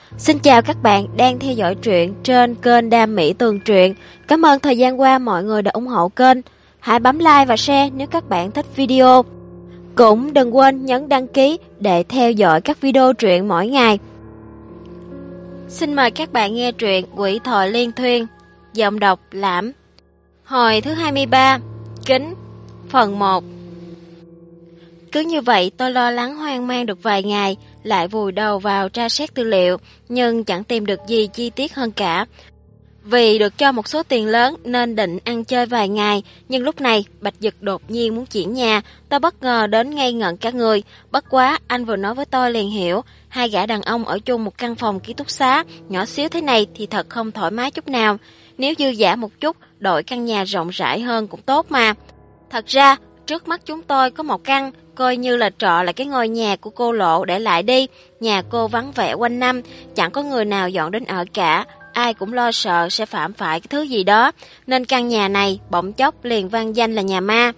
Xin chào các bạn đang theo dõi truyện trên kênh Đam Mỹ Tường Truyện. Cảm ơn thời gian qua mọi người đã ủng hộ kênh. Hãy bấm like và share nếu các bạn thích video. Cũng đừng quên nhấn đăng ký để theo dõi các video truyện mỗi ngày. Xin mời các bạn nghe truyện Quỷ Thoại Liên Thuyên, giọng đọc Lãm. Hồi thứ 23, Kính, phần 1. Cứ như vậy tôi lo lắng hoang mang được vài ngày, lại vùi đầu vào tra xét tư liệu, nhưng chẳng tìm được gì chi tiết hơn cả. Vì được cho một số tiền lớn nên định ăn chơi vài ngày, nhưng lúc này Bạch Dực đột nhiên muốn chuyển nhà, tôi bất ngờ đến ngây ngẩn cả người. Bất quá anh vừa nói với tôi liền hiểu, hai gã đàn ông ở chung một căn phòng ký túc xá nhỏ xíu thế này thì thật không thoải mái chút nào. Nếu dư dả một chút, đổi căn nhà rộng rãi hơn cũng tốt mà. Thật ra trước mắt chúng tôi có một căn, coi như là trọ lại cái ngôi nhà của cô Lộ để lại đi. Nhà cô vắng vẻ quanh năm, chẳng có người nào dọn đến ở cả, ai cũng lo sợ sẽ phạm phải cái thứ gì đó, nên căn nhà này bỗng chốc liền vang danh là nhà ma.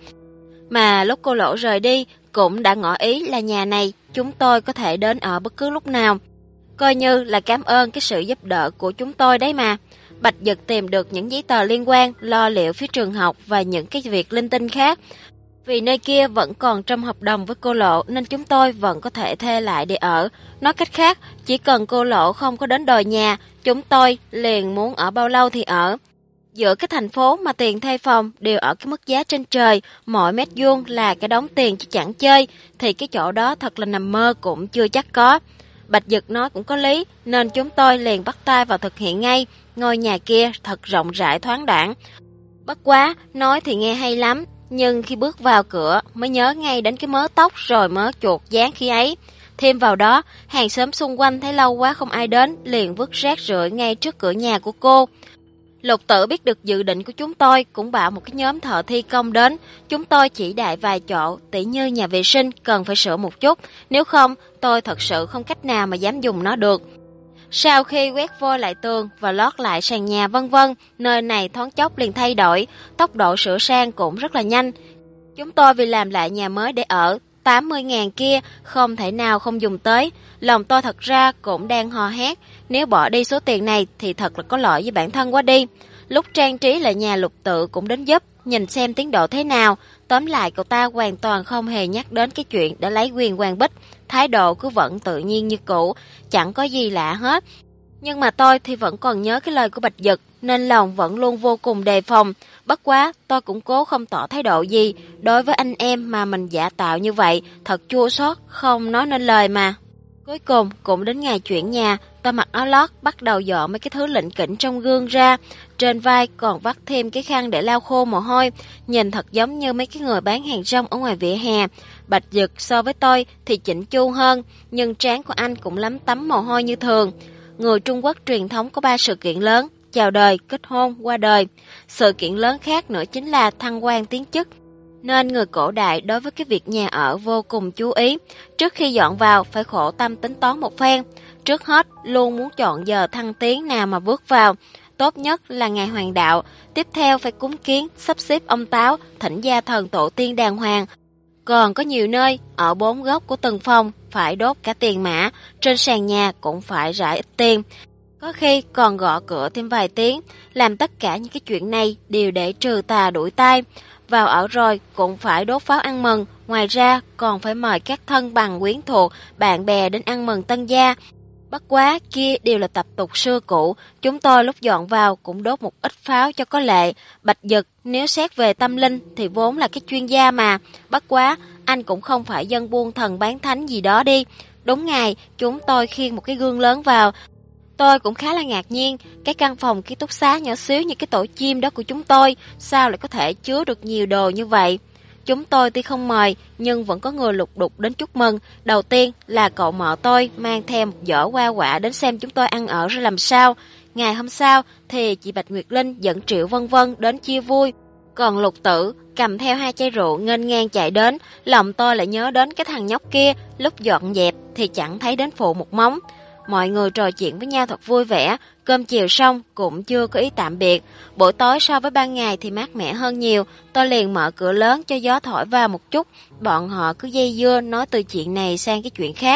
Mà lúc cô Lộ rời đi cũng đã ngỏ ý là nhà này chúng tôi có thể đến ở bất cứ lúc nào, coi như là cảm ơn cái sự giúp đỡ của chúng tôi đấy mà. Bạch Dực tìm được những giấy tờ liên quan, lo liệu phía trường học và những cái việc linh tinh khác. Vì nơi kia vẫn còn trong hợp đồng với cô Lộ nên chúng tôi vẫn có thể thuê lại để ở. Nói cách khác, chỉ cần cô Lộ không có đến đòi nhà, chúng tôi liền muốn ở bao lâu thì ở. Giữa cái thành phố mà tiền thuê phòng đều ở cái mức giá trên trời, mỗi mét vuông là cái đống tiền chứ chẳng chơi, thì cái chỗ đó thật là nằm mơ cũng chưa chắc có. Bạch Dực nói cũng có lý, nên chúng tôi liền bắt tay vào thực hiện ngay. Ngôi nhà kia thật rộng rãi thoáng đãng. Bất quá, nói thì nghe hay lắm, nhưng khi bước vào cửa mới nhớ ngay đến cái mớ tóc rồi mớ chuột dán khi ấy. Thêm vào đó, hàng xóm xung quanh thấy lâu quá không ai đến, liền vứt rác rưởi ngay trước cửa nhà của cô. Lục Tử biết được dự định của chúng tôi, cũng bảo một cái nhóm thợ thi công đến. Chúng tôi chỉ đại vài chỗ, tỉ như nhà vệ sinh cần phải sửa một chút, nếu không tôi thật sự không cách nào mà dám dùng nó được. Sau khi quét vôi lại tường và lót lại sàn nhà vân vân, nơi này thoáng chốc liền thay đổi, tốc độ sửa sang cũng rất là nhanh. Chúng tôi vì làm lại nhà mới để ở, 80.000 kia không thể nào không dùng tới. Lòng tôi thật ra cũng đang hò hét, nếu bỏ đi số tiền này thì thật là có lỗi với bản thân quá đi. Lúc trang trí lại nhà, Lục Tự cũng đến giúp, nhìn xem tiến độ thế nào. Tóm lại cậu ta hoàn toàn không hề nhắc đến cái chuyện đã lấy quyền Hoàng Bích, thái độ cứ vẫn tự nhiên như cũ, chẳng có gì lạ hết. Nhưng mà tôi thì vẫn còn nhớ cái lời của Bạch Dực, nên lòng vẫn luôn vô cùng đề phòng. Bất quá tôi cũng cố không tỏ thái độ gì, đối với anh em mà mình giả tạo như vậy thật chua xót, không nói nên lời mà. Cuối cùng cũng đến ngày chuyển nhà, tôi mặc áo lót bắt đầu dọn mấy cái thứ lỉnh kỉnh trong gương ra, trên vai còn vắt thêm cái khăn để lau khô mồ hôi, nhìn thật giống như mấy cái người bán hàng rong ở ngoài vỉa hè. Bạch Dực so với tôi thì chỉnh chu hơn, nhưng trán của anh cũng lấm tấm mồ hôi như thường. Người Trung Quốc truyền thống có 3 sự kiện lớn: chào đời, kết hôn, qua đời. Sự kiện lớn khác nữa chính là thăng quan tiến chức, nên người cổ đại đối với cái việc nhà ở vô cùng chú ý. Trước khi dọn vào phải khổ tâm tính toán một phen. Trước hết luôn muốn chọn giờ thăng tiến nào mà bước vào, tốt nhất là ngày hoàng đạo. Tiếp theo phải cúng kiến, sắp xếp ông táo, thỉnh gia thần tổ tiên đàng hoàng. Còn có nhiều nơi ở 4 góc của từng phòng phải đốt cả tiền mã, trên sàn nhà cũng phải rải ít tiền, có khi còn gõ cửa thêm vài tiếng. Làm tất cả những cái chuyện này đều để trừ tà đuổi tai. Vào ở rồi cũng phải đốt pháo ăn mừng, ngoài ra còn phải mời các thân bằng quyến thuộc, bạn bè đến ăn mừng tân gia. Bất quá kia đều là tập tục xưa cũ, chúng tôi lúc dọn vào cũng đốt một ít pháo cho có lệ. Bạch Dực nếu xét về tâm linh thì vốn là cái chuyên gia mà, bất quá anh cũng không phải dân buôn thần bán thánh gì đó đi. Đúng ngày chúng tôi khiêng một cái gương lớn vào. Tôi cũng khá là ngạc nhiên, cái căn phòng ký túc xá nhỏ xíu như cái tổ chim đó của chúng tôi, sao lại có thể chứa được nhiều đồ như vậy. Chúng tôi tuy không mời, nhưng vẫn có người lục đục đến chúc mừng. Đầu tiên là cậu mợ tôi mang theo một giỏ hoa quả đến xem chúng tôi ăn ở ra làm sao. Ngày hôm sau thì chị Bạch Nguyệt Linh dẫn Triệu vân vân đến chia vui. Còn Lục Tử cầm theo 2 chai rượu nghênh ngang chạy đến. Lòng tôi lại nhớ đến cái thằng nhóc kia, lúc dọn dẹp thì chẳng thấy đến phụ một móng. Mọi người trò chuyện với nhau thật vui vẻ, cơm chiều xong cũng chưa có ý tạm biệt. Buổi tối so với ban ngày thì mát mẻ hơn nhiều, tôi liền mở cửa lớn cho gió thổi vào một chút. Bọn họ cứ dây dưa nói từ chuyện này sang cái chuyện khác.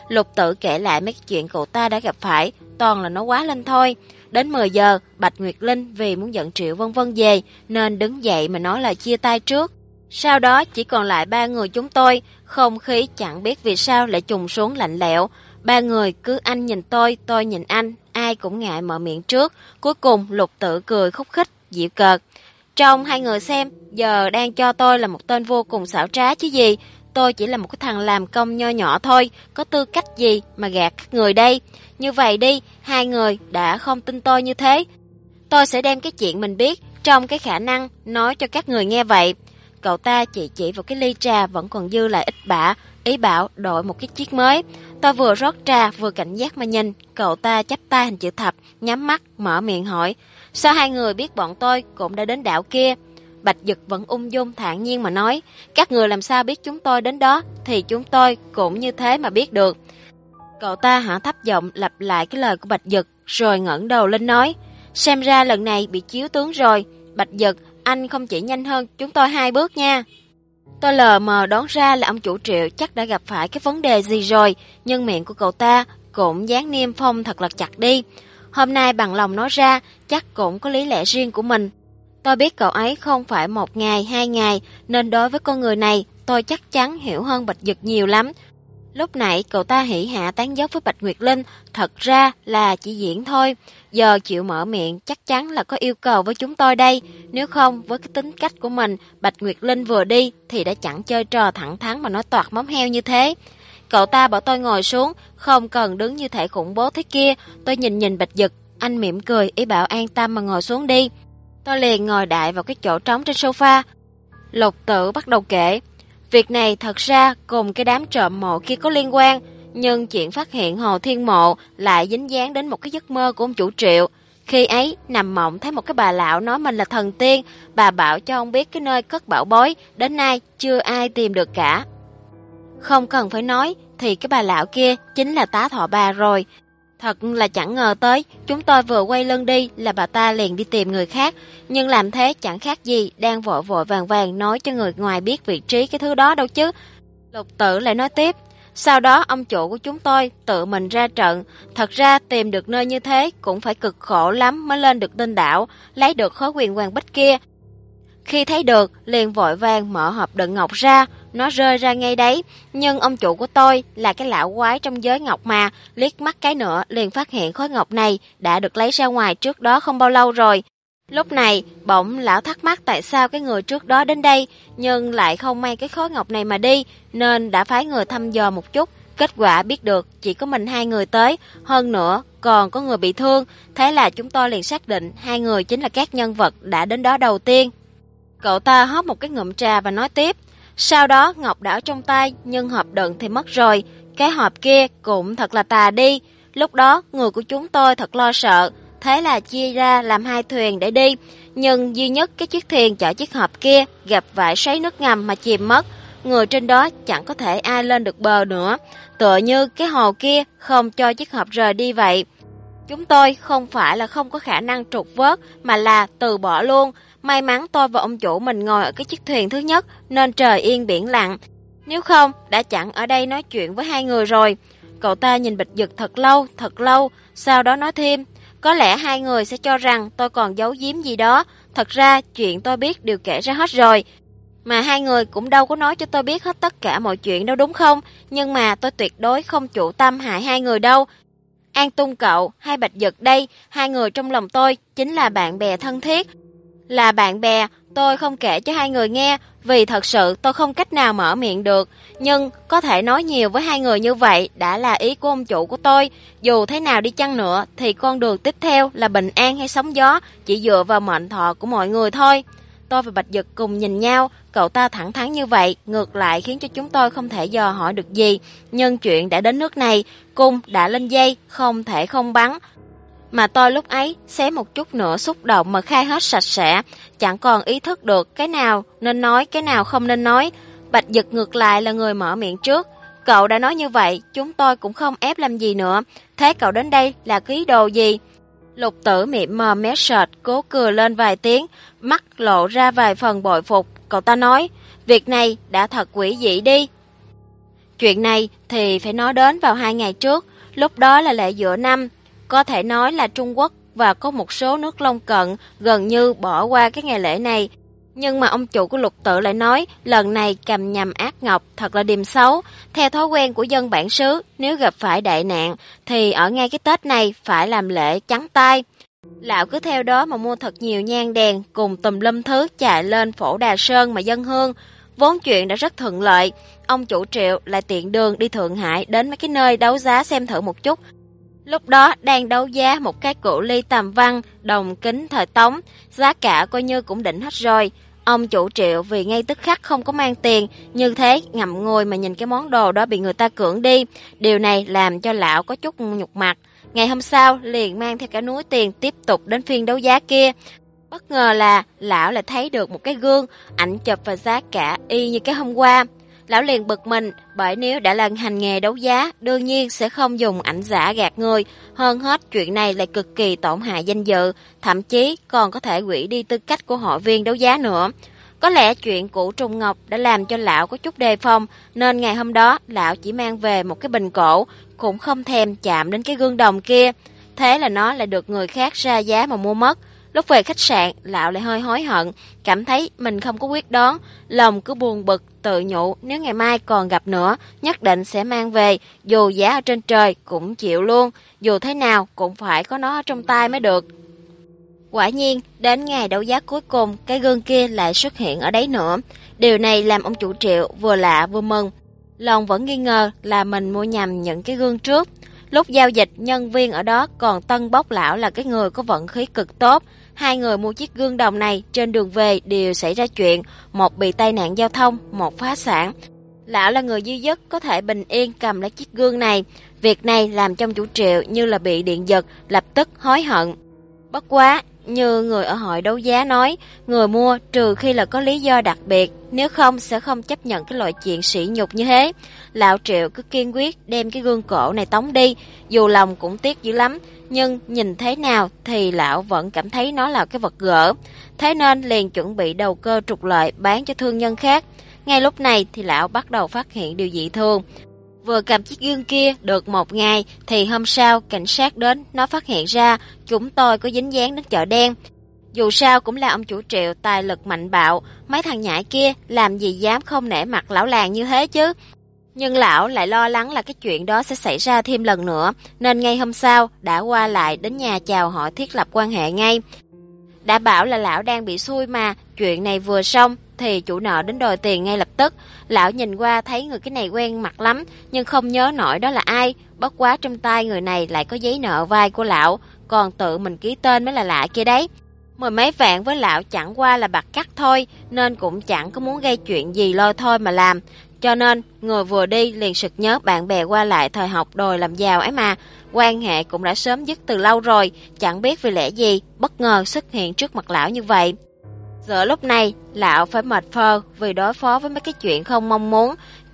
Lục Tử kể lại mấy chuyện cậu ta đã gặp phải, toàn là nói quá lên thôi. Đến 10 giờ, Bạch Nguyệt Linh vì muốn dẫn Triệu Vân Vân về nên đứng dậy mà nói lời chia tay trước. Sau đó chỉ còn lại 3 người chúng tôi, không khí chẳng biết vì sao lại trùng xuống lạnh lẽo. 3 người cứ anh nhìn tôi nhìn anh, ai cũng ngại mở miệng trước. Cuối cùng Lục Tử cười khúc khích, giễu cợt. Trong 2 người xem, giờ đang cho tôi là một tên vô cùng xảo trá chứ gì. Tôi chỉ là một cái thằng làm công nho nhỏ thôi, có tư cách gì mà gạt các người đây. Như vậy đi, 2 người đã không tin tôi như thế. Tôi sẽ đem cái chuyện mình biết trong cái khả năng nói cho các người nghe vậy. Cậu ta chỉ vào cái ly trà vẫn còn dư lại ít bã, ý bảo đổi một cái chiếc mới. Tôi vừa rót trà vừa cảnh giác mà nhìn, cậu ta chắp tay hình chữ thập, nhắm mắt, mở miệng hỏi. Sao 2 người biết bọn tôi cũng đã đến đảo kia? Bạch Dực vẫn ung dung thản nhiên mà nói. Các người làm sao biết chúng tôi đến đó, thì chúng tôi cũng như thế mà biết được. Cậu ta hạ thấp giọng lặp lại cái lời của Bạch Dực, rồi ngẩng đầu lên nói. Xem ra lần này bị chiếu tướng rồi. Bạch Dực, anh không chỉ nhanh hơn chúng tôi 2 bước nha. Tôi lờ mờ đoán ra là ông chủ Triệu chắc đã gặp phải cái vấn đề gì rồi, nhưng miệng của cậu ta cũng dáng niêm phong thật là chặt đi. Hôm nay bằng lòng nói ra, chắc cũng có lý lẽ riêng của mình. Tôi biết cậu ấy không phải 1 ngày, 2 ngày, nên đối với con người này, tôi chắc chắn hiểu hơn Bạch Dực nhiều lắm. Lúc nãy cậu ta hỉ hạ tán dốc với Bạch Nguyệt Linh, thật ra là chỉ diễn thôi. Giờ chịu mở miệng chắc chắn là có yêu cầu với chúng tôi đây. Nếu không, với cái tính cách của mình, Bạch Nguyệt Linh vừa đi thì đã chẳng chơi trò thẳng thắn mà nói toạc móng heo như thế. Cậu ta bảo tôi ngồi xuống, không cần đứng như thể khủng bố thế kia. Tôi nhìn Bạch Dực, anh mỉm cười ý bảo an tâm mà ngồi xuống đi. Tôi liền ngồi đại vào cái chỗ trống trên sofa. Lục Tử bắt đầu kể. Việc này thật ra cùng cái đám trộm mộ kia có liên quan, nhưng chuyện phát hiện Hồ Thiên Mộ lại dính dáng đến một cái giấc mơ của ông chủ Triệu. Khi ấy, nằm mộng thấy một cái bà lão nói mình là thần tiên, bà bảo cho ông biết cái nơi cất bảo bối, đến nay chưa ai tìm được cả. Không cần phải nói, thì cái bà lão kia chính là Tá Thọ Bà rồi. Thật là chẳng ngờ tới, chúng tôi vừa quay lưng đi là bà ta liền đi tìm người khác, nhưng làm thế chẳng khác gì đang vội vội vàng nói cho người ngoài biết vị trí cái thứ đó đâu chứ. Lục Tử lại nói tiếp, sau đó ông chủ của chúng tôi tự mình ra trận, thật ra tìm được nơi như thế cũng phải cực khổ lắm mới lên được tên đảo, lấy được khối quyền hoàng bích kia. Khi thấy được, liền vội vàng mở hộp đựng ngọc ra, nó rơi ra ngay đấy. Nhưng ông chủ của tôi là cái lão quái trong giới ngọc mà, liếc mắt cái nữa liền phát hiện khối ngọc này đã được lấy ra ngoài trước đó không bao lâu rồi. Lúc này, bỗng lão thắc mắc tại sao cái người trước đó đến đây, nhưng lại không mang cái khối ngọc này mà đi, nên đã phái người thăm dò một chút. Kết quả biết được chỉ có mình 2 người tới, hơn nữa còn có người bị thương, thế là chúng tôi liền xác định 2 người chính là các nhân vật đã đến đó đầu tiên. Cậu ta hóp một cái ngụm trà và nói tiếp, sau đó ngọc đã ở trong tay, nhưng hộp đựng thì mất rồi, cái hộp kia cũng thật là tà đi. Lúc đó người của chúng tôi thật lo sợ, thế là chia ra làm 2 thuyền để đi, nhưng duy nhất cái chiếc thuyền chở chiếc hộp kia gặp phải xoáy nước ngầm mà chìm mất. Người trên đó chẳng có thể ai lên được bờ nữa, tựa như cái hồ kia không cho chiếc hộp rời đi vậy. Chúng tôi không phải là không có khả năng trục vớt, mà là từ bỏ luôn. May mắn tôi và ông chủ mình ngồi ở cái chiếc thuyền thứ nhất, nên trời yên biển lặng. Nếu không, đã chẳng ở đây nói chuyện với 2 người rồi. Cậu ta nhìn Bạch Dực thật lâu, sau đó nói thêm, có lẽ 2 người sẽ cho rằng tôi còn giấu giếm gì đó. Thật ra, chuyện tôi biết đều kể ra hết rồi. Mà 2 người cũng đâu có nói cho tôi biết hết tất cả mọi chuyện đâu đúng không? Nhưng mà tôi tuyệt đối không chủ tâm hại 2 người đâu. An Tung cậu hay Bạch Dực đây, 2 người trong lòng tôi chính là bạn bè thân thiết. Là bạn bè, tôi không kể cho 2 người nghe, vì thật sự tôi không cách nào mở miệng được. Nhưng có thể nói nhiều với 2 người như vậy đã là ý của ông chủ của tôi. Dù thế nào đi chăng nữa thì con đường tiếp theo là bình an hay sóng gió chỉ dựa vào mệnh thọ của mọi người thôi. Tôi và Bạch Dực cùng nhìn nhau, cậu ta thẳng thắn như vậy, ngược lại khiến cho chúng tôi không thể dò hỏi được gì. Nhưng chuyện đã đến nước này, cung đã lên dây, không thể không bắn. Mà tôi lúc ấy xé một chút nữa xúc động mà khai hết sạch sẽ, chẳng còn ý thức được cái nào nên nói, cái nào không nên nói. Bạch Dực ngược lại là người mở miệng trước. Cậu đã nói như vậy, chúng tôi cũng không ép làm gì nữa. Thế cậu đến đây là ký đồ gì? Lục Tử miệng mờ mé sệt, cố cười lên vài tiếng, mắt lộ ra vài phần bội phục. Cậu ta nói, việc này đã thật quỷ dị đi. Chuyện này thì phải nói đến vào 2 ngày trước, lúc đó là lễ giữa năm. Có thể nói là Trung Quốc và có một số nước lân cận gần như bỏ qua cái ngày lễ này. Nhưng mà ông chủ của Lục Tự lại nói lần này cầm nhầm ác ngọc thật là điềm xấu. Theo thói quen của dân bản xứ, nếu gặp phải đại nạn thì ở ngay cái Tết này phải làm lễ trắng tay. Lão cứ theo đó mà mua thật nhiều nhang đèn cùng tùm lum thứ chạy lên Phổ Đà Sơn mà dâng hương. Vốn chuyện đã rất thuận lợi, ông chủ Triệu lại tiện đường đi Thượng Hải đến mấy cái nơi đấu giá xem thử một chút. Lúc đó đang đấu giá một cái cự ly tầm văn đồng kính thời Tống, giá cả coi như cũng đỉnh hết rồi. Ông chủ Triệu vì ngay tức khắc không có mang tiền, như thế ngậm ngùi mà nhìn cái món đồ đó bị người ta cưỡng đi. Điều này làm cho lão có chút nhục mặt. Ngày hôm sau liền mang theo cả núi tiền tiếp tục đến phiên đấu giá kia. Bất ngờ là lão lại thấy được một cái gương, ảnh chụp và giá cả y như cái hôm qua. Lão liền bực mình, bởi nếu đã là hành nghề đấu giá, đương nhiên sẽ không dùng ảnh giả gạt người. Hơn hết, chuyện này lại cực kỳ tổn hại danh dự, thậm chí còn có thể hủy đi tư cách của hội viên đấu giá nữa. Có lẽ chuyện của Trung Ngọc đã làm cho lão có chút đề phòng, nên ngày hôm đó lão chỉ mang về một cái bình cổ, cũng không thèm chạm đến cái gương đồng kia. Thế là nó lại được người khác ra giá mà mua mất. Lúc về khách sạn, lão lại hơi hối hận, cảm thấy mình không có quyết đoán, lòng cứ buồn bực, tự nhủ nếu ngày mai còn gặp nữa, nhất định sẽ mang về, dù giá ở trên trời cũng chịu luôn, dù thế nào cũng phải có nó ở trong tay mới được. Quả nhiên, đến ngày đấu giá cuối cùng, cái gương kia lại xuất hiện ở đấy nữa. Điều này làm ông chủ Triệu vừa lạ vừa mừng. Lòng vẫn nghi ngờ là mình mua nhầm những cái gương trước. Lúc giao dịch, nhân viên ở đó còn tân bốc lão là cái người có vận khí cực tốt. Hai người mua chiếc gương đồng này trên đường về đều xảy ra chuyện, một bị tai nạn giao thông, một phá sản. Lão là người duy nhất có thể bình yên cầm lấy chiếc gương này. Việc này làm cho ông chủ Triệu như là bị điện giật, lập tức hối hận. Bất quá, như người ở hội đấu giá nói, người mua trừ khi là có lý do đặc biệt, nếu không sẽ không chấp nhận cái loại chuyện sỉ nhục như thế. Lão Triệu cứ kiên quyết đem cái gương cổ này tống đi, dù lòng cũng tiếc dữ lắm, nhưng nhìn thế nào thì lão vẫn cảm thấy nó là cái vật gỡ. Thế nên liền chuẩn bị đầu cơ trục lợi bán cho thương nhân khác. Ngay lúc này thì lão bắt đầu phát hiện điều dị thường. Vừa cầm chiếc gương kia được một ngày thì hôm sau cảnh sát đến, nó phát hiện ra chúng tôi có dính dáng đến chợ đen. Dù sao cũng là ông chủ Triệu tài lực mạnh bạo, mấy thằng nhãi kia làm gì dám không nể mặt lão làng như thế chứ. Nhưng lão lại lo lắng là cái chuyện đó sẽ xảy ra thêm lần nữa, nên ngay hôm sau đã qua lại đến nhà chào hỏi thiết lập quan hệ ngay. Đã bảo là lão đang bị xui mà, chuyện này vừa xong thì chủ nợ đến đòi tiền ngay lập tức. Lão nhìn qua thấy người cái này quen mặt lắm, nhưng không nhớ nổi đó là ai. Bất quá trong tay người này lại có giấy nợ vay của lão, còn tự mình ký tên mới là lạ kia đấy. Mười mấy vạn với lão chẳng qua là bạc cắt thôi, nên cũng chẳng có muốn gây chuyện gì lôi thôi mà làm. Cho nên người vừa đi liền sực nhớ bạn bè qua lại thời học đòi làm giàu ấy mà. Quan hệ cũng đã sớm dứt từ lâu rồi, chẳng biết vì lẽ gì bất ngờ xuất hiện trước mặt lão như vậy. Giờ lúc này lão phải mệt phơ vì đối phó với mấy cái chuyện không mong muốn.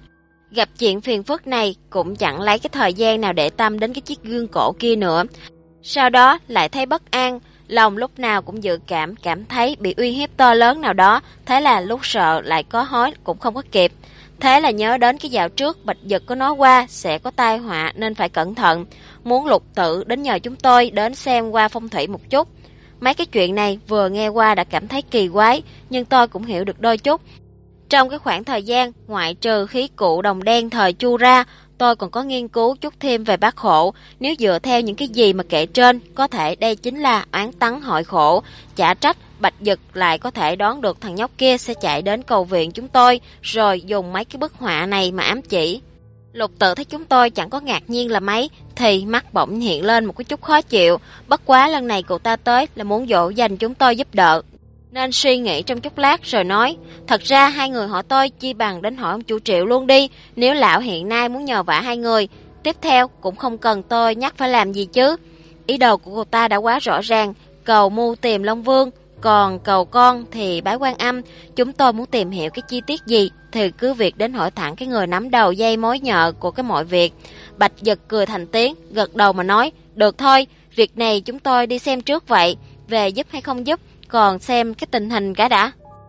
Gặp chuyện phiền phức này cũng chẳng lấy cái thời gian nào để tâm đến cái chiếc gương cổ kia nữa. Sau đó lại thấy bất an, lòng lúc nào cũng dự cảm thấy bị uy hiếp to lớn nào đó. Thế là lúc sợ lại có hối cũng không có kịp. Thế là nhớ đến cái dạo trước Bạch Dực có nói qua sẽ có tai họa nên phải cẩn thận. Muốn Lục Tự đến nhờ chúng tôi đến xem qua phong thủy một chút. Mấy cái chuyện này vừa nghe qua đã cảm thấy kỳ quái, nhưng tôi cũng hiểu được đôi chút. Trong cái khoảng thời gian ngoại trừ khí cụ đồng đen thời Chu ra, tôi còn có nghiên cứu chút thêm về bát khổ. Nếu dựa theo những cái gì mà kể trên, có thể đây chính là oán tắng hội khổ. Chả trách Bạch Dực lại có thể đoán được thằng nhóc kia sẽ chạy đến cầu viện chúng tôi, rồi dùng mấy cái bức họa này mà ám chỉ. Lục Tự thấy chúng tôi chẳng có ngạc nhiên là mấy, thì mắt bỗng hiện lên một cái chút khó chịu. Bất quá lần này cậu ta tới là muốn dỗ dành chúng tôi giúp đỡ, nên suy nghĩ trong chút lát rồi nói, thật ra hai người họ tôi chi bằng đến hỏi ông chủ Triệu luôn đi, nếu lão hiện nay muốn nhờ vả hai người. Tiếp theo cũng không cần tôi nhắc phải làm gì chứ. Ý đồ của cô ta đã quá rõ ràng, cầu mưu tìm Long Vương, còn cầu con thì bái Quan Âm. Chúng tôi muốn tìm hiểu cái chi tiết gì thì cứ việc đến hỏi thẳng cái người nắm đầu dây mối nhợ của cái mọi việc. Bạch Dực cười thành tiếng, gật đầu mà nói, được thôi, việc này chúng tôi đi xem trước vậy, về giúp hay không giúp còn xem cái tình hình cả đã.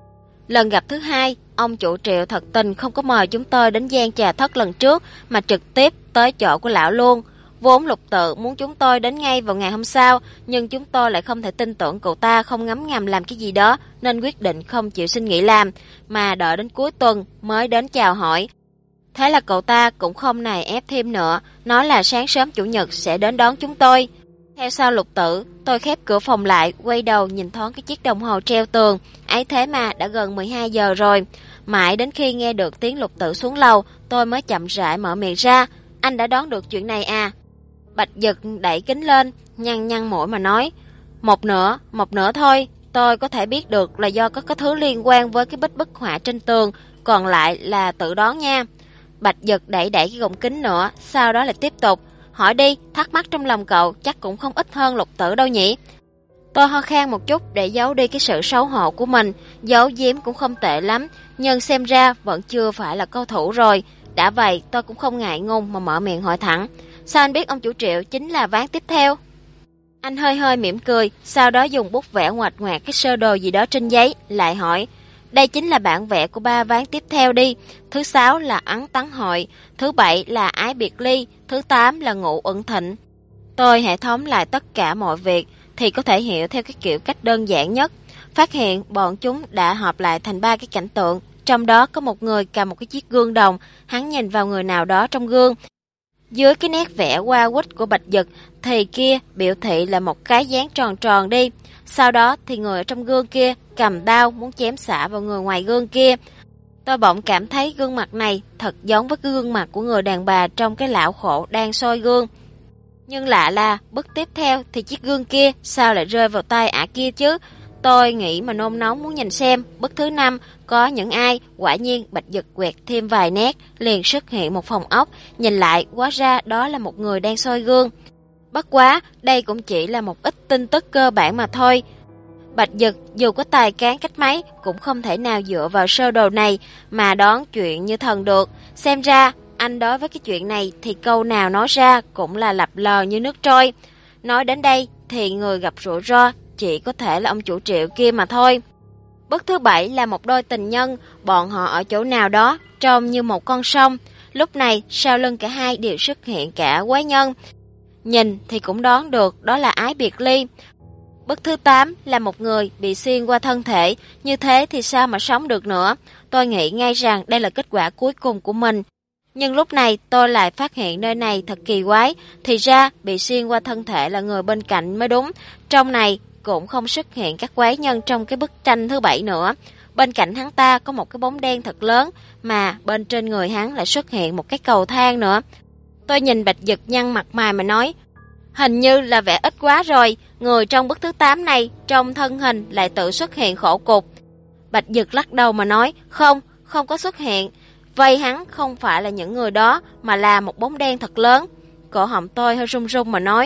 Lần gặp thứ hai, ông chủ Triệu thật tình không có mời chúng tôi đến gian trà thất lần trước mà trực tiếp tới chỗ của lão luôn. Vốn Lục Tự muốn chúng tôi đến ngay vào ngày hôm sau, nhưng chúng tôi lại không thể tin tưởng cậu ta không ngấm ngầm làm cái gì đó, nên quyết định không chịu xin nghỉ làm, mà đợi đến cuối tuần mới đến chào hỏi. Thế là cậu ta cũng không nài ép thêm nữa, nói là sáng sớm Chủ nhật sẽ đến đón chúng tôi. Theo sau Lục Tự, tôi khép cửa phòng lại, quay đầu nhìn thoáng cái chiếc đồng hồ treo tường, ấy thế mà đã gần 12 giờ rồi. Mãi đến khi nghe được tiếng Lục Tự xuống lầu, tôi mới chậm rãi mở miệng ra, anh đã đoán được chuyện này à? Bạch Dực đẩy kính lên, nhăn nhăn mũi mà nói, một nửa thôi, tôi có thể biết được là do có cái thứ liên quan với cái bức họa trên tường, còn lại là tự đoán nha. Bạch Dực đẩy cái gọng kính nữa, sau đó lại tiếp tục, hỏi đi, thắc mắc trong lòng cậu chắc cũng không ít hơn Lục Tự đâu nhỉ? Tôi ho khan một chút để giấu đi cái sự xấu hổ của mình, giấu giếm cũng không tệ lắm, nhưng xem ra vẫn chưa phải là cao thủ rồi. Đã vậy, tôi cũng không ngại ngùng mà mở miệng hỏi thẳng, sao anh biết ông chủ Triệu chính là ván tiếp theo? Anh hơi hơi mỉm cười, sau đó dùng bút vẽ ngoạch ngoạc cái sơ đồ gì đó trên giấy, lại hỏi, đây chính là bản vẽ của 3 ván tiếp theo đi. Thứ 6 là Ấn Tán Hội, thứ 7 là Ái Biệt Ly, thứ 8 là Ngũ Uẩn Thịnh. Tôi hệ thống lại tất cả mọi việc thì có thể hiểu theo cái kiểu cách đơn giản nhất. Phát hiện bọn chúng đã hợp lại thành 3 cái cảnh tượng, trong đó có một người cầm một cái chiếc gương đồng, hắn nhìn vào người nào đó trong gương. Dưới cái nét vẽ hoa quýt của Bạch Dực thì kia biểu thị là một cái dáng tròn tròn đi. Sau đó thì người ở trong gương kia cầm đao muốn chém xả vào người ngoài gương kia. Tôi bỗng cảm thấy gương mặt này thật giống với cái gương mặt của người đàn bà trong cái lão khổ đang soi gương. Nhưng lạ là bức tiếp theo thì chiếc gương kia sao lại rơi vào tay ả kia chứ? Tôi nghĩ mà nôn nóng muốn nhìn xem bức thứ 5 có những ai. Quả nhiên Bạch Dực quẹt thêm vài nét, liền xuất hiện một phòng ốc. Nhìn lại hóa ra đó là một người đang soi gương. Bất quá đây cũng chỉ là một ít tin tức cơ bản mà thôi. Bạch Dực dù có tài cán cách mấy cũng không thể nào dựa vào sơ đồ này mà đoán chuyện như thần được. Xem ra anh đối với cái chuyện này thì câu nào nói ra cũng là lập lờ như nước trôi. Nói đến đây thì người gặp rủi ro chỉ có thể là ông chủ Triệu kia mà thôi. Bức thứ 7 là một đôi tình nhân, bọn họ ở chỗ nào đó trông như một con sông. Lúc này sau lưng cả hai đều xuất hiện cả quái nhân. Nhìn thì cũng đoán được đó là Ái Biệt Ly. Bức thứ 8 là một người bị xuyên qua thân thể, như thế thì sao mà sống được nữa. Tôi nghĩ ngay rằng đây là kết quả cuối cùng của mình. Nhưng lúc này tôi lại phát hiện nơi này thật kỳ quái, thì ra bị xuyên qua thân thể là người bên cạnh mới đúng. Trong này cũng không xuất hiện các quái nhân trong cái bức tranh thứ 7 nữa. Bên cạnh hắn ta có một cái bóng đen thật lớn, mà bên trên người hắn lại xuất hiện một cái cầu thang nữa. Tôi nhìn Bạch Dực nhăn mặt mày mà nói, hình như là vẽ ít quá rồi, người trong bức thứ 8 này trong thân hình lại tự xuất hiện khổ cục. Bạch Dực lắc đầu mà nói, không có xuất hiện. Vây hắn không phải là những người đó mà là một bóng đen thật lớn. Cổ họng tôi hơi run run mà nói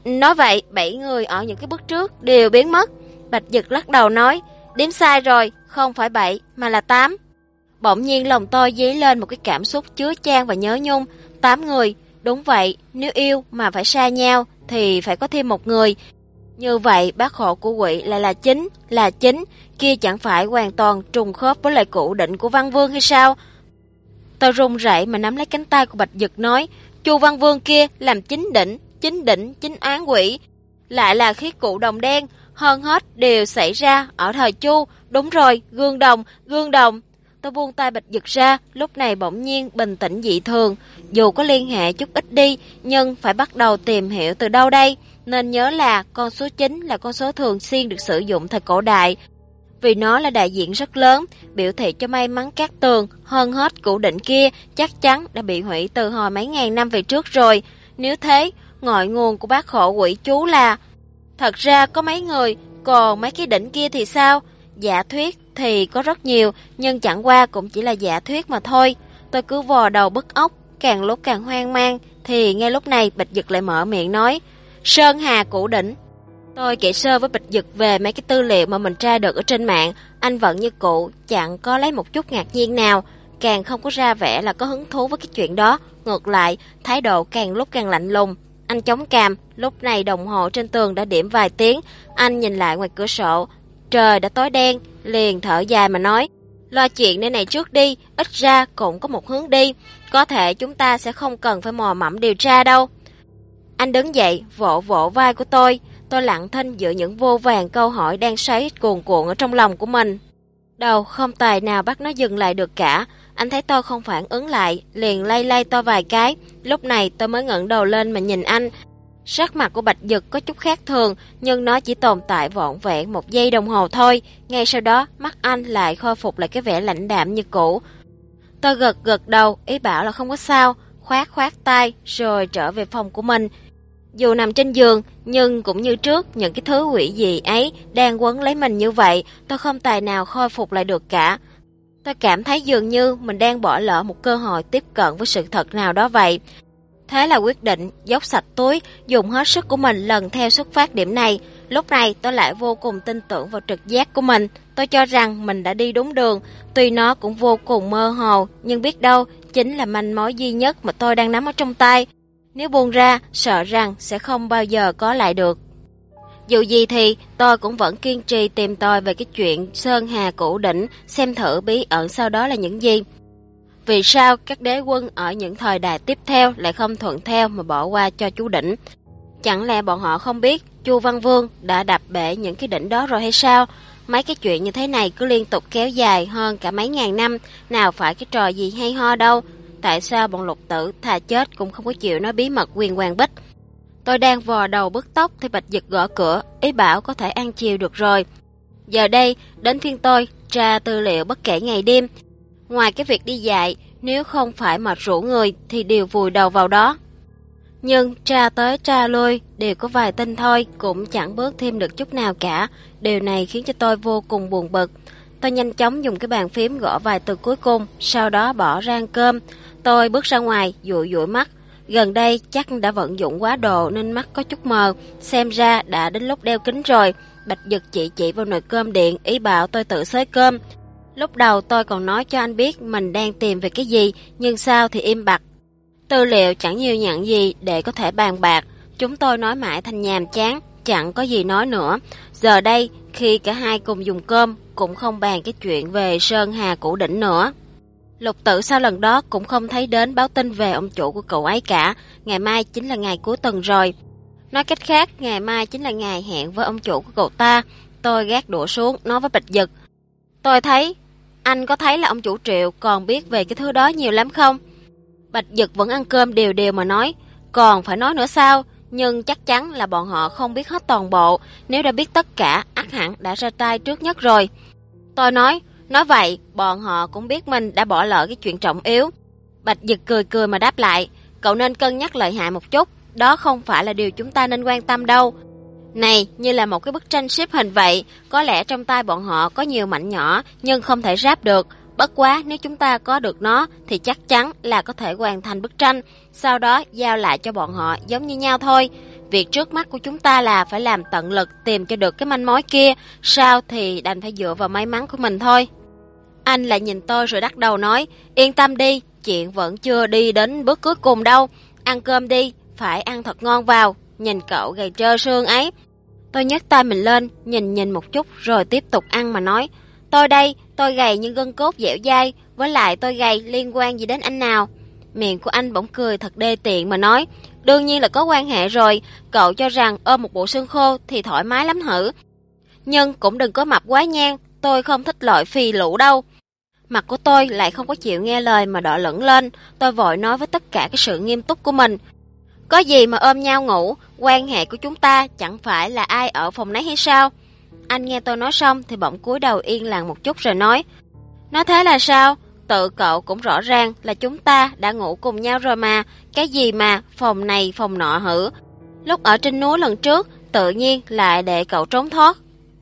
vậy 7 người ở những cái bước trước đều biến mất. Bạch Dực lắc đầu nói, đếm sai rồi, không phải 7 mà là 8. Bỗng nhiên lòng tôi dấy lên một cái cảm xúc chứa chan và nhớ nhung. 8 người, đúng vậy, nếu yêu mà phải xa nhau thì phải có thêm một người. Như vậy bác hộ của quỷ lại là chính, kia chẳng phải hoàn toàn trùng khớp với lời cụ định của Văn Vương hay sao? Tôi run rẩy mà nắm lấy cánh tay của Bạch Dực nói, Chu Văn Vương kia làm chính định, án quỷ, lại là khí cụ đồng đen, hơn hết đều xảy ra ở thời Chu. Đúng rồi, gương đồng. Tôi buông tay Bạch Dực ra, lúc này bỗng nhiên bình tĩnh dị thường. Dù có liên hệ chút ít đi, nhưng phải bắt đầu tìm hiểu từ đâu đây. Nên nhớ là con số 9 là con số thường xuyên được sử dụng thời cổ đại. Vì nó là đại diện rất lớn, biểu thị cho may mắn cát tường, hơn hết cụ định kia chắc chắn đã bị hủy từ hồi mấy ngàn năm về trước rồi. Nếu thế, ngọn nguồn của bác hộ quỷ chú là... Thật ra có mấy người, còn mấy cái đỉnh kia thì sao? Giả thuyết thì có rất nhiều, nhưng chẳng qua cũng chỉ là giả thuyết mà thôi. Tôi cứ vò đầu bứt óc, càng lúc càng hoang mang, thì ngay lúc này Bạch Dực lại mở miệng nói, Sơn Hà Cụ Đỉnh. Tôi kể sơ với Bạch Dực về mấy cái tư liệu mà mình tra được ở trên mạng. Anh vẫn như cũ, chẳng có lấy một chút ngạc nhiên nào, càng không có ra vẻ là có hứng thú với cái chuyện đó. Ngược lại, thái độ càng lúc càng lạnh lùng. Anh chống cằm, lúc này đồng hồ trên tường đã điểm vài tiếng. Anh nhìn lại ngoài cửa sổ, trời đã tối đen, liền thở dài mà nói, Lo chuyện nơi này trước đi, ít ra cũng có một hướng đi. Có thể chúng ta sẽ không cần phải mò mẫm điều tra đâu. Anh đứng dậy, vỗ vỗ vai của tôi. Tôi lặng thinh giữa những vô vàn câu hỏi đang xoáy cuồn cuộn ở trong lòng của mình. Đầu không tài nào bắt nó dừng lại được cả. Anh thấy tôi không phản ứng lại, liền lay lay tôi vài cái. Lúc này tôi mới ngẩng đầu lên mà nhìn anh. Sắc mặt của Bạch Dực có chút khác thường, nhưng nó chỉ tồn tại vỏn vẹn 1 giây đồng hồ thôi. Ngay sau đó, mắt anh lại khôi phục lại cái vẻ lãnh đạm như cũ. Tôi gật gật đầu, ý bảo là không có sao, khoát khoát tay, rồi trở về phòng của mình. Dù nằm trên giường, nhưng cũng như trước, những cái thứ quỷ dị ấy đang quấn lấy mình như vậy, tôi không tài nào khôi phục lại được cả. Tôi cảm thấy dường như mình đang bỏ lỡ một cơ hội tiếp cận với sự thật nào đó vậy. Thế là quyết định dốc sạch túi, dùng hết sức của mình lần theo xuất phát điểm này. Lúc này tôi lại vô cùng tin tưởng vào trực giác của mình. Tôi cho rằng mình đã đi đúng đường, tuy nó cũng vô cùng mơ hồ, nhưng biết đâu chính là manh mối duy nhất mà tôi đang nắm ở trong tay. Nếu buông ra, sợ rằng sẽ không bao giờ có lại được. Dù gì thì tôi cũng vẫn kiên trì tìm tòi về cái chuyện Sơn Hà Cửu Đỉnh, xem thử bí ẩn sau đó là những gì. Vì sao các đế quân ở những thời đại tiếp theo lại không thuận theo mà bỏ qua cho chú đỉnh? Chẳng lẽ bọn họ không biết Chu Văn Vương đã đập bể những cái đỉnh đó rồi hay sao? Mấy cái chuyện như thế này cứ liên tục kéo dài hơn cả mấy ngàn năm, nào phải cái trò gì hay ho đâu. Tại sao bọn Lục Tử thà chết cũng không có chịu nói bí mật Huyền Hoàng Bích? Tôi đang vò đầu bứt tóc thì Bạch Dực gõ cửa, ý bảo có thể ăn chiều được rồi. Giờ đây, đến phiên tôi tra tư liệu bất kể ngày đêm. Ngoài cái việc đi dạy, nếu không phải mệt rũ người thì đều vùi đầu vào đó. Nhưng tra tới tra lui đều có vài tin thôi, cũng chẳng bước thêm được chút nào cả. Điều này khiến cho tôi vô cùng buồn bực. Tôi nhanh chóng dùng cái bàn phím gõ vài từ cuối cùng, sau đó bỏ ra ăn cơm. Tôi bước ra ngoài, dụi dụi mắt. Gần đây chắc đã vận dụng quá độ nên mắt có chút mờ, xem ra đã đến lúc đeo kính rồi. Bạch Dực chỉ vào nồi cơm điện, ý bảo tôi tự xới cơm. Lúc đầu tôi còn nói cho anh biết mình đang tìm về cái gì, nhưng sau thì im bặt. Tư liệu chẳng nhiều nhận gì để có thể bàn bạc. Chúng tôi nói mãi thành nhàm chán, chẳng có gì nói nữa. Giờ đây, khi cả hai cùng dùng cơm, cũng không bàn cái chuyện về Sơn Hà Cửu Đỉnh nữa. Lục Tử sau lần đó cũng không thấy đến báo tin về ông chủ của cậu ấy cả. Ngày mai chính là ngày cuối tuần rồi. Nói cách khác, ngày mai chính là ngày hẹn với ông chủ của cậu ta. Tôi gác đũa xuống, nói với Bạch Dực. Tôi thấy, anh có thấy là ông chủ Triệu còn biết về cái thứ đó nhiều lắm không? Bạch Dực vẫn ăn cơm đều đều mà nói. Còn phải nói nữa sao? Nhưng chắc chắn là bọn họ không biết hết toàn bộ. Nếu đã biết tất cả, ắt hẳn đã ra tay trước nhất rồi. Tôi nói vậy, bọn họ cũng biết mình đã bỏ lỡ cái chuyện trọng yếu. Bạch Dực cười cười mà đáp lại. Cậu nên cân nhắc lợi hại một chút. Đó không phải là điều chúng ta nên quan tâm đâu. Này, như là một cái bức tranh xếp hình vậy. Có lẽ trong tay bọn họ có nhiều mảnh nhỏ, nhưng không thể ráp được. Bất quá nếu chúng ta có được nó thì chắc chắn là có thể hoàn thành bức tranh. Sau đó giao lại cho bọn họ giống như nhau thôi. Việc trước mắt của chúng ta là phải làm tận lực tìm cho được cái manh mối kia. Sau thì đành phải dựa vào may mắn của mình thôi. Anh lại nhìn tôi rồi đbắt đầu nói. Yên tâm đi, chuyện vẫn chưa đi đến bước cuối cùng đâu. Ăn cơm đi, phải ăn thật ngon vào. Nhìn cậu gầy trơ xương ấy. Tôi nhấc tay mình lên, nhìn một chút rồi tiếp tục ăn mà nói. Tôi đây, tôi gầy nhưng gân cốt dẻo dai, với lại tôi gầy liên quan gì đến anh nào? Miệng của anh bỗng cười thật đê tiện mà nói. Đương nhiên là có quan hệ rồi, cậu cho rằng ôm một bộ xương khô thì thoải mái lắm hử? Nhưng cũng đừng có mập quá nhan, tôi không thích loại phì lũ đâu. Mặt của tôi lại không có chịu nghe lời mà đỏ lửng lên, tôi vội nói với tất cả cái sự nghiêm túc của mình. Có gì mà ôm nhau ngủ, quan hệ của chúng ta chẳng phải là ai ở phòng nấy hay sao? Anh nghe tôi nói xong thì bỗng cúi đầu yên lặng một chút rồi nói. Nói thế là sao? Tự cậu cũng rõ ràng là chúng ta đã ngủ cùng nhau rồi mà. Cái gì mà phòng này phòng nọ hử? Lúc ở trên núi lần trước, tự nhiên lại để cậu trốn thoát.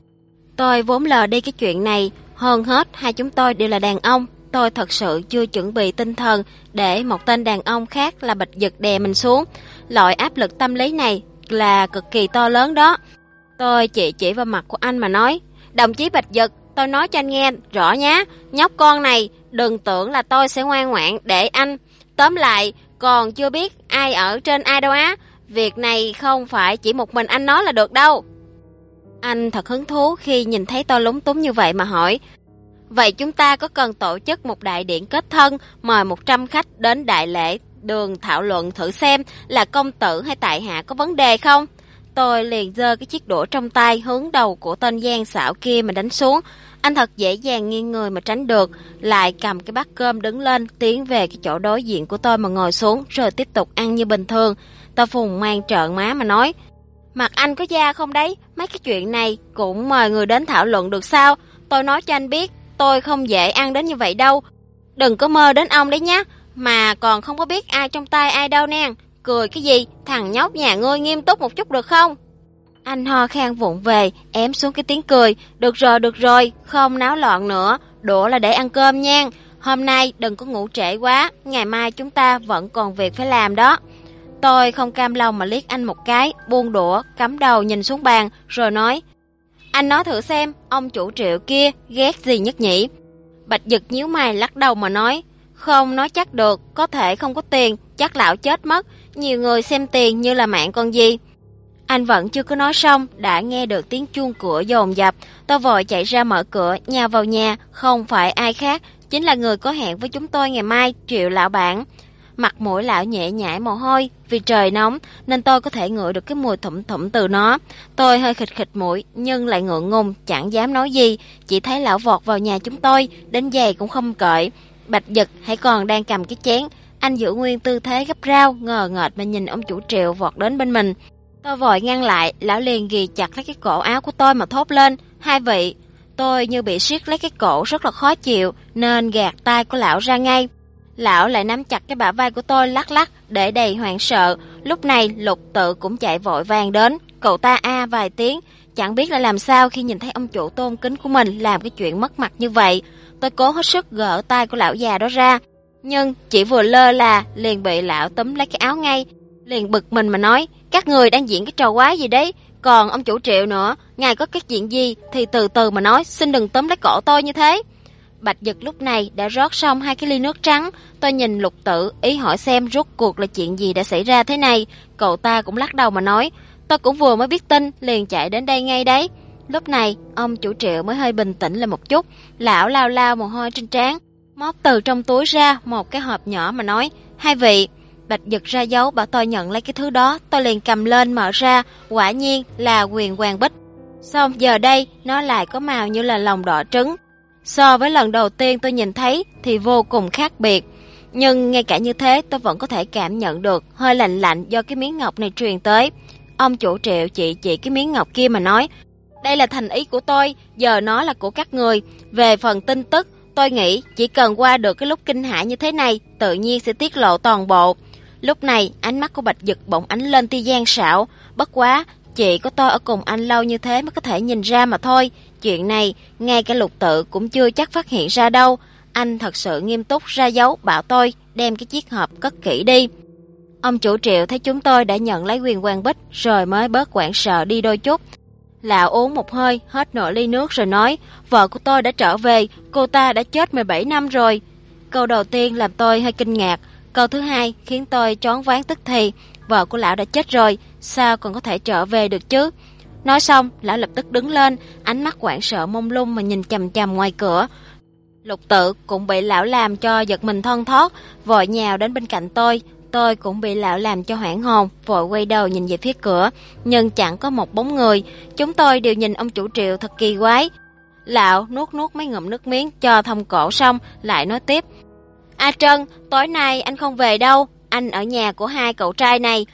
Tôi vốn lờ đi cái chuyện này. Hơn hết, hai chúng tôi đều là đàn ông. Tôi thật sự chưa chuẩn bị tinh thần để một tên đàn ông khác là Bạch Dực đè mình xuống. Loại áp lực tâm lý này là cực kỳ to lớn đó. Tôi chỉ vào mặt của anh mà nói. Đồng chí Bạch Dực, tôi nói cho anh nghe rõ nhá. Nhóc con này, đừng tưởng là tôi sẽ ngoan ngoãn để anh. Tóm lại, còn chưa biết ai ở trên ai đâu á. Việc này không phải chỉ một mình anh nói là được đâu. Anh thật hứng thú khi nhìn thấy tôi lúng túng như vậy mà hỏi. Vậy chúng ta có cần tổ chức một đại điển kết thân, mời 100 khách đến đại lễ đường thảo luận thử xem là công tử hay tại hạ có vấn đề không? Tôi liền giơ cái chiếc đũa trong tay hướng đầu của tên gian xảo kia mà đánh xuống. Anh thật dễ dàng nghiêng người mà tránh được, lại cầm cái bát cơm đứng lên, tiến về cái chỗ đối diện của tôi mà ngồi xuống, rồi tiếp tục ăn như bình thường. Tao Phùng mang trợn má mà nói, mặt anh có da không đấy? Mấy cái chuyện này cũng mời người đến thảo luận được sao? Tôi nói cho anh biết, tôi không dễ ăn đến như vậy đâu. Đừng có mơ đến ông đấy nhá, mà còn không có biết ai trong tay ai đâu nè. Cười cái gì, thằng nhóc nhà ngươi nghiêm túc một chút được không? Anh ho khan vụng về, ém xuống cái tiếng cười. Được rồi, không náo loạn nữa, đũa là để ăn cơm nha. Hôm nay đừng có ngủ trễ quá, ngày mai chúng ta vẫn còn việc phải làm đó. Tôi không cam lòng mà liếc anh một cái, buông đũa, cắm đầu nhìn xuống bàn, rồi nói, anh nói thử xem, ông chủ Triệu kia ghét gì nhất nhỉ? Bạch Dực nhíu mày lắc đầu mà nói, không nói chắc được, có thể không có tiền, chắc lão chết mất, nhiều người xem tiền như là mạng con gì. Anh vẫn chưa có nói xong, đã nghe được tiếng chuông cửa dồn dập. Tôi vội chạy ra mở cửa, nhào vào nhà, không phải ai khác, chính là người có hẹn với chúng tôi ngày mai, Triệu lão bản. Mặt mũi lão nhễ nhại mồ hôi, vì trời nóng nên tôi có thể ngửi được cái mùi thủm thủm từ nó. Tôi hơi khịt khịt mũi nhưng lại ngượng ngùng, chẳng dám nói gì, chỉ thấy lão vọt vào nhà chúng tôi, đến giày cũng không cởi. Bạch Dực hãy còn đang cầm cái chén, anh giữ nguyên tư thế gấp rau, ngờ ngợt mà nhìn ông chủ Triệu vọt đến bên mình. Tôi vội ngăn lại, lão liền ghì chặt lấy cái cổ áo của tôi mà thốt lên, hai vị. Tôi như bị siết lấy cái cổ rất là khó chịu nên gạt tay của lão ra ngay. Lão lại nắm chặt cái bả vai của tôi lắc lắc để đầy hoảng sợ. Lúc này Lục Tự cũng chạy vội vàng đến, cậu ta a vài tiếng, chẳng biết là làm sao khi nhìn thấy ông chủ tôn kính của mình làm cái chuyện mất mặt như vậy. Tôi cố hết sức gỡ tay của lão già đó ra, nhưng chỉ vừa lơ là liền bị lão túm lấy cái áo ngay, liền bực mình mà nói, các người đang diễn cái trò quái gì đấy? Còn ông chủ Triệu nữa, ngài có cái chuyện gì thì từ từ mà nói, xin đừng túm lấy cổ tôi như thế. Bạch Dực lúc này đã rót xong 2 cái ly nước trắng. Tôi nhìn Lục Tự ý hỏi xem rốt cuộc là chuyện gì đã xảy ra thế này. Cậu ta cũng lắc đầu mà nói, tôi cũng vừa mới biết tin liền chạy đến đây ngay đấy. Lúc này ông chủ Triệu mới hơi bình tĩnh lại một chút. Lão lao lao mồ hôi trên trán, móc từ trong túi ra một cái hộp nhỏ mà nói, hai vị. Bạch Dực ra dấu bảo tôi nhận lấy cái thứ đó. Tôi liền cầm lên mở ra, quả nhiên là huyền quang bích. Xong giờ đây nó lại có màu như là lòng đỏ trứng. So với lần đầu tiên tôi nhìn thấy thì vô cùng khác biệt. Nhưng ngay cả như thế tôi vẫn có thể cảm nhận được hơi lạnh lạnh do cái miếng ngọc này truyền tới. Ông chủ Triệu chỉ cái miếng ngọc kia mà nói, đây là thành ý của tôi, giờ nó là của các người. Về phần tin tức, tôi nghĩ chỉ cần qua được cái lúc kinh hãi như thế này, tự nhiên sẽ tiết lộ toàn bộ. Lúc này ánh mắt của Bạch Dực bỗng ánh lên tia gian xảo. Bất quá chỉ có tôi ở cùng anh lâu như thế mới có thể nhìn ra mà thôi. Chuyện này ngay cả Lục Tự cũng chưa chắc phát hiện ra đâu. Anh thật sự nghiêm túc ra dấu bảo tôi đem cái chiếc hộp cất kỹ đi. Ông chủ Triệu thấy chúng tôi đã nhận lấy huyền quang bích rồi mới bớt hoảng sợ đi đôi chút. Lão uống một hơi hết nửa ly nước rồi nói, vợ của tôi đã trở về, cô ta đã chết 17 năm rồi. Câu đầu tiên làm tôi hơi kinh ngạc, câu thứ hai khiến tôi choáng váng tức thì. Vợ của lão đã chết rồi, sao còn có thể trở về được chứ? Nói xong, lão lập tức đứng lên, ánh mắt hoảng sợ mông lung mà nhìn chằm chằm ngoài cửa. Lục Tự cũng bị lão làm cho giật mình thon thót, vội nhào đến bên cạnh tôi. Tôi cũng bị lão làm cho hoảng hồn, vội quay đầu nhìn về phía cửa, nhưng chẳng có một bóng người. Chúng tôi đều nhìn ông chủ Triệu thật kỳ quái. Lão nuốt mấy ngụm nước miếng cho thông cổ xong, lại nói tiếp. A Trân, tối nay anh không về đâu, anh ở nhà của hai cậu trai này,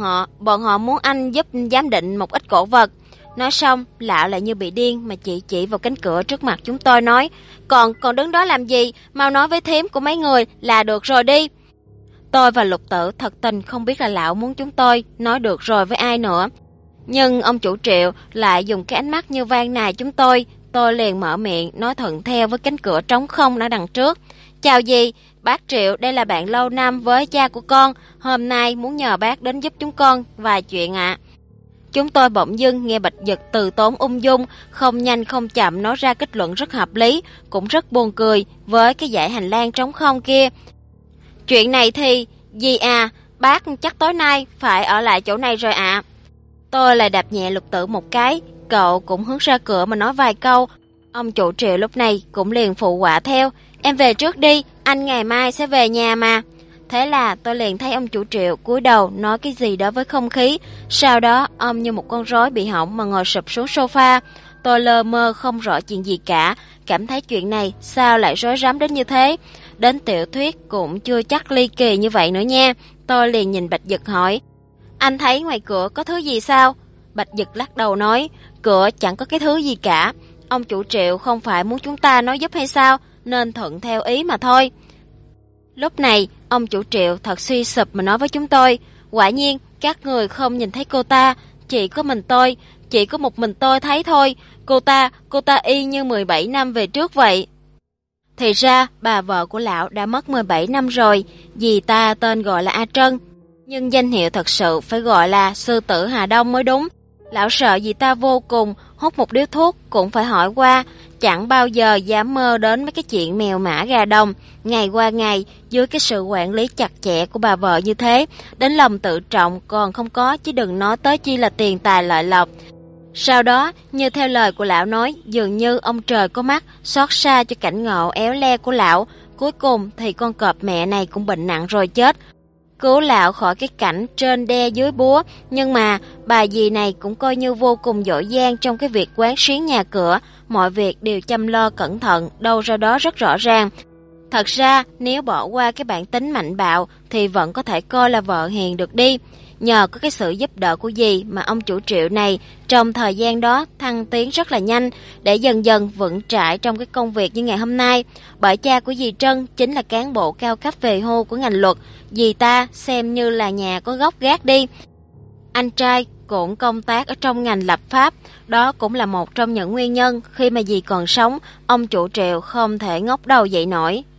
bọn họ muốn anh giúp giám định một ít cổ vật. Nói xong, lão lại như bị điên mà chỉ vào cánh cửa trước mặt chúng tôi nói, còn đứng đó làm gì, mau nói với thím của mấy người là được rồi đi. Tôi và Lục Tự thật tình không biết là lão muốn chúng tôi nói được rồi với ai nữa. Nhưng ông chủ Triệu lại dùng cái ánh mắt như van nài chúng tôi liền mở miệng nói thuận theo với cánh cửa trống không ở đằng trước. Chào dì, bác Triệu đây là bạn lâu năm với cha của con, hôm nay muốn nhờ bác đến giúp chúng con vài chuyện ạ. Chúng tôi bỗng dưng nghe Bạch Dực từ tốn ung dung, không nhanh không chậm nói ra kết luận rất hợp lý, cũng rất buồn cười với cái dãy hành lang trống không kia. Chuyện này thì, dì à, bác chắc tối nay phải ở lại chỗ này rồi ạ. Tôi lại đạp nhẹ Lục Tự một cái, cậu cũng hướng ra cửa mà nói vài câu. Ông chủ Triệu lúc này cũng liền phụ họa theo, em về trước đi, anh ngày mai sẽ về nhà mà. Thế là tôi liền thấy ông chủ Triệu cúi đầu nói cái gì đó với không khí, sau đó ông như một con rối bị hỏng mà ngồi sụp xuống sofa. Tôi lơ mơ không rõ chuyện gì cả, cảm thấy chuyện này sao lại rối rắm đến như thế. Đến tiểu thuyết cũng chưa chắc ly kỳ như vậy nữa nha. Tôi liền nhìn Bạch Dực hỏi, anh thấy ngoài cửa có thứ gì sao? Bạch Dực lắc đầu nói, cửa chẳng có cái thứ gì cả. Ông chủ Triệu không phải muốn chúng ta nói giúp hay sao, nên thuận theo ý mà thôi. Lúc này, ông chủ Triệu thật suy sụp mà nói với chúng tôi, quả nhiên các người không nhìn thấy cô ta, chỉ có một mình tôi thấy thôi. Cô ta y như 17 năm về trước vậy. Thì ra, bà vợ của lão đã mất 17 năm rồi, dì ta tên gọi là A Trân, nhưng danh hiệu thật sự phải gọi là Sư tử Hà Đông mới đúng. Lão sợ dì ta vô cùng, hút một điếu thuốc cũng phải hỏi qua, chẳng bao giờ dám mơ đến mấy cái chuyện mèo mã gà đồng. Ngày qua ngày, dưới cái sự quản lý chặt chẽ của bà vợ như thế, đến lòng tự trọng còn không có, chứ đừng nói tới chi là tiền tài lợi lộc. Sau đó, như theo lời của lão nói, dường như ông trời có mắt, xót xa cho cảnh ngộ éo le của lão. Cuối cùng thì con cọp mẹ này cũng bệnh nặng rồi chết, cứu lão khỏi cái cảnh trên đe dưới búa. Nhưng mà bà dì này cũng coi như vô cùng giỏi giang trong cái việc quán xuyến nhà cửa, mọi việc đều chăm lo cẩn thận, đâu ra đó rất rõ ràng. Thật ra nếu bỏ qua cái bản tính mạnh bạo thì vẫn có thể coi là vợ hiền được đi. Nhờ có cái sự giúp đỡ của dì mà ông chủ Triệu này trong thời gian đó thăng tiến rất là nhanh, để dần dần vững trãi trong cái công việc như ngày hôm nay. Bởi cha của dì Trân chính là cán bộ cao cấp về hưu của ngành luật, dì ta xem như là nhà có gốc gác đi. Anh trai cũng công tác ở trong ngành lập pháp, đó cũng là một trong những nguyên nhân khi mà dì còn sống, ông chủ Triệu không thể ngóc đầu dậy nổi.